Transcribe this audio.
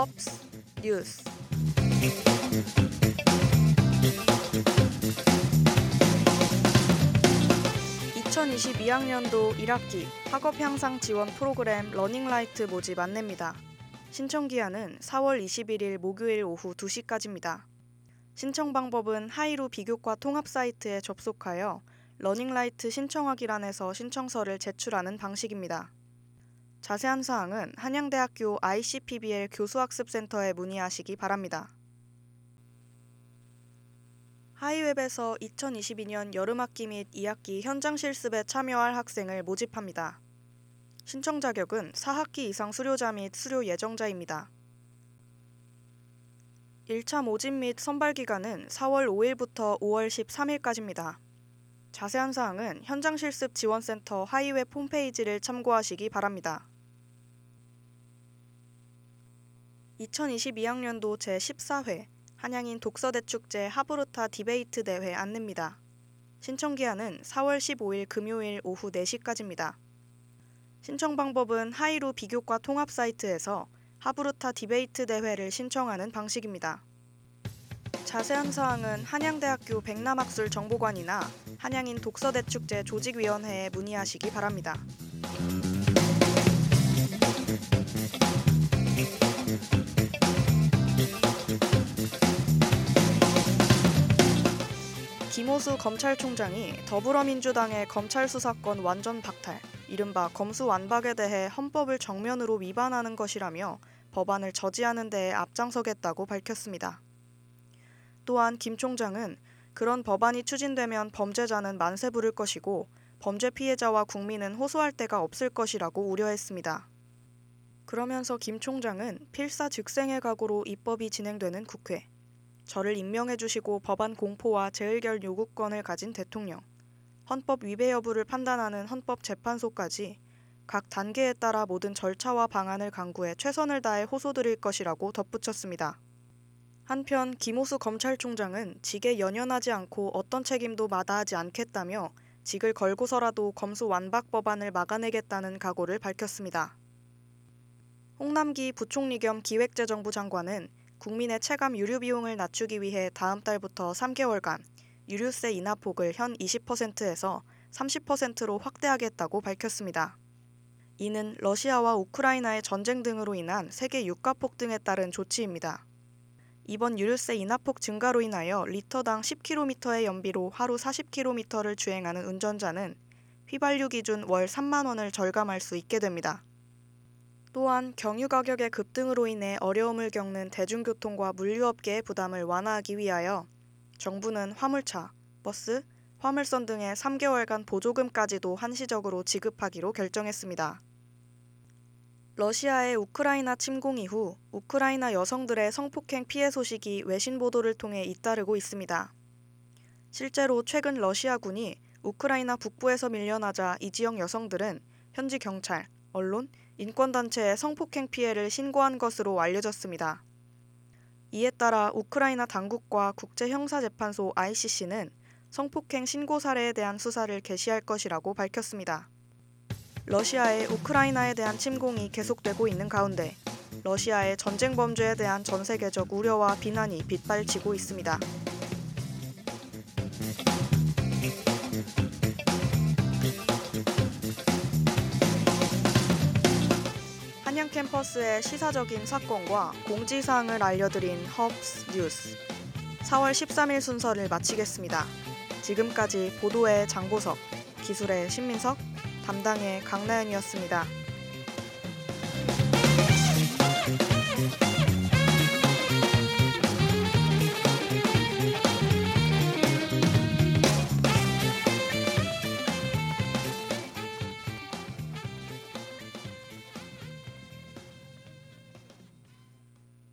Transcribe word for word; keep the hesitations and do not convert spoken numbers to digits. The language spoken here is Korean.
헙스 뉴스. 이천이십이 학년도 일 학기 학업 향상 지원 프로그램 러닝라이트 모집 안내입니다. 신청 기한은 사월 이십일일 목요일 오후 두 시까지입니다. 신청 방법은 하이루 비교과 통합 사이트에 접속하여 러닝라이트 신청하기란에서 신청서를 제출하는 방식입니다. 자세한 사항은 한양대학교 아이씨피비엘 교수학습센터에 문의하시기 바랍니다. 하이웹에서 이천이십이년 여름학기 및 이 학기 현장 실습에 참여할 학생을 모집합니다. 신청 자격은 사 학기 이상 수료자 및 수료 예정자입니다. 일 차 모집 및 선발 기간은 사월 오일부터 오월 십삼일까지입니다. 자세한 사항은 현장 실습 지원센터 하이웹 홈페이지를 참고하시기 바랍니다. 이천이십이 학년도 제십사 회 한양인 독서대축제 하브루타 디베이트 대회 안내입니다. 신청 기한은 사월 십오일 금요일 오후 네 시까지입니다. 신청 방법은 하이루 비교과 통합 사이트에서 하브루타 디베이트 대회를 신청하는 방식입니다. 자세한 사항은 한양대학교 백남학술 정보관이나 한양인 독서대축제 조직위원회에 문의하시기 바랍니다. 김호수 검찰총장이 더불어민주당의 검찰 수사권 완전 박탈, 이른바 검수완박에 대해 헌법을 정면으로 위반하는 것이라며 법안을 저지하는 데에 앞장서겠다고 밝혔습니다. 또한 김 총장은 그런 법안이 추진되면 범죄자는 만세 부를 것이고 범죄 피해자와 국민은 호소할 데가 없을 것이라고 우려했습니다. 그러면서 김 총장은 필사즉생의 각오로 입법이 진행되는 국회, 저를 임명해 주시고 법안 공포와 재의결 요구권을 가진 대통령, 헌법 위배 여부를 판단하는 헌법재판소까지 각 단계에 따라 모든 절차와 방안을 강구해 최선을 다해 호소드릴 것이라고 덧붙였습니다. 한편 김호수 검찰총장은 직에 연연하지 않고 어떤 책임도 마다하지 않겠다며 직을 걸고서라도 검수완박 법안을 막아내겠다는 각오를 밝혔습니다. 홍남기 부총리 겸 기획재정부 장관은 국민의 체감 유류 비용을 낮추기 위해 다음 달부터 삼 개월간 유류세 인하폭을 현 이십 퍼센트에서 삼십 퍼센트로 확대하겠다고 밝혔습니다. 이는 러시아와 우크라이나의 전쟁 등으로 인한 세계 유가 폭등에 따른 조치입니다. 이번 유류세 인하폭 증가로 인하여 리터당 십 킬로미터의 연비로 하루 사십 킬로미터를 주행하는 운전자는 휘발유 기준 월 삼만 원을 절감할 수 있게 됩니다. 또한 경유 가격의 급등으로 인해 어려움을 겪는 대중교통과 물류업계의 부담을 완화하기 위하여 정부는 화물차, 버스, 화물선 등의 삼 개월간 보조금까지도 한시적으로 지급하기로 결정했습니다. 러시아의 우크라이나 침공 이후 우크라이나 여성들의 성폭행 피해 소식이 외신 보도를 통해 잇따르고 있습니다. 실제로 최근 러시아군이 우크라이나 북부에서 밀려나자 이 지역 여성들은 현지 경찰, 언론, 인권단체에 성폭행 피해를 신고한 것으로 알려졌습니다. 이에 따라 우크라이나 당국과 국제형사재판소 아이씨씨는 성폭행 신고 사례에 대한 수사를 개시할 것이라고 밝혔습니다. 러시아의 우크라이나에 대한 침공이 계속되고 있는 가운데 러시아의 전쟁 범죄에 대한 전 세계적 우려와 비난이 빗발치고 있습니다. 한양 캠퍼스의 시사적인 사건과 공지사항을 알려드린 헙스 뉴스. 사월 십삼일 순서를 마치겠습니다. 지금까지 보도의 장보석, 기술의 신민석, 담당의 강나연이었습니다.